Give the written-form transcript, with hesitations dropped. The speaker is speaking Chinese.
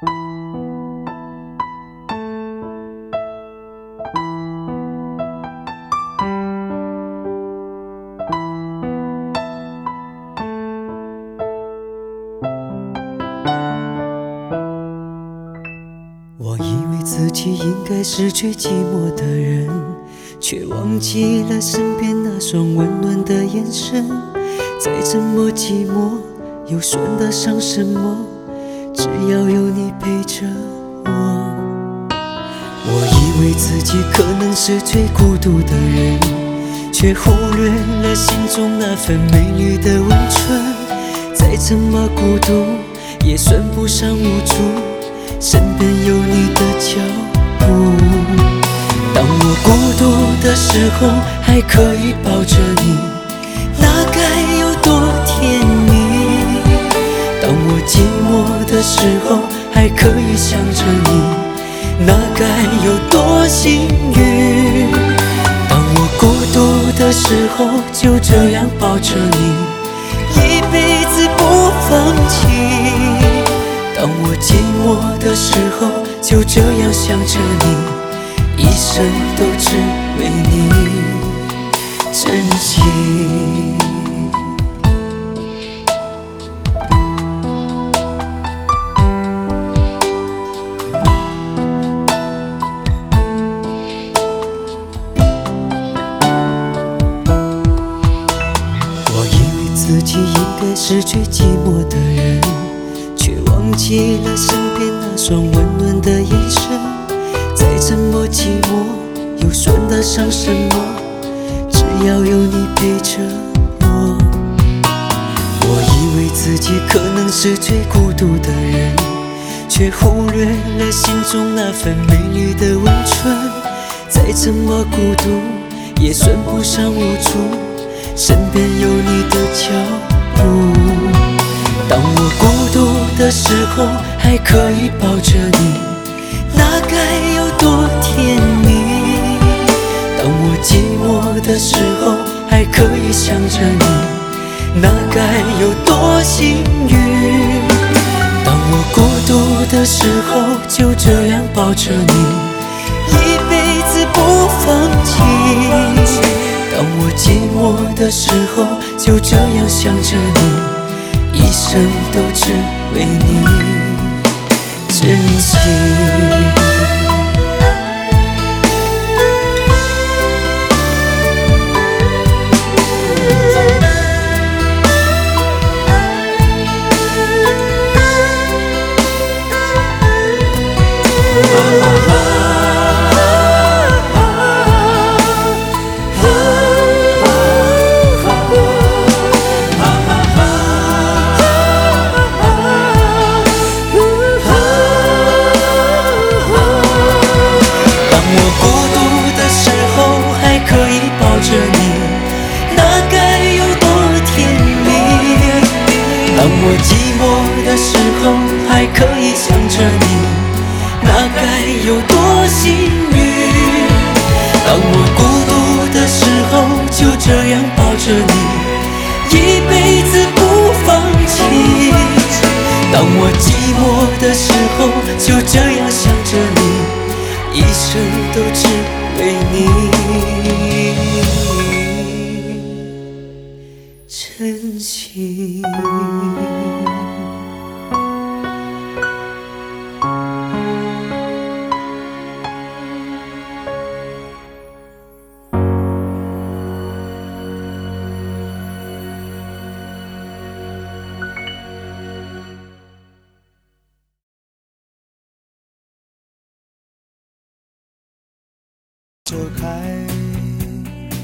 我以为自己应该是最寂寞的人，却忘记了身边那双温暖的眼神。再怎么寂寞，又算得上什么？只要有你陪着我。我以为自己可能是最孤独的人，却忽略了心中那份美丽的温存。再怎么孤独，也算不上无助，身边有你的脚步。当我孤独的时候，还可以抱着你，那该有多甜蜜。当我寂寞的时候，还可以想着你，那该有多幸运。当我孤独的时候，就这样抱着你，一辈子不放弃。当我寂寞的时候，就这样想着你，一生都只为你珍惜。我以为自己应该是最寂寞的人，却忘记了身边那双温暖的眼神。再怎么寂寞，又算得上什么？只要有你陪着我。我以为自己可能是最孤独的人，却忽略了心中那份美丽的温存。再怎么孤独，也算不上无助，身边有你的脚步。当我孤独的时候，还可以抱着你，那该有多甜蜜。当我寂寞的时候，还可以想着你，那该有多幸运。当我孤独的时候，就这样抱着你，一辈子不放弃。当我寂寞的时候，就这样想着你，一生都只为你珍惜。当我寂寞的时候，还可以想着你，那该有多幸运。当我孤独的时候，就这样抱着你，一辈子不放弃。当我寂寞的时候，就这样想着你，一生都只为你珍惜。 这开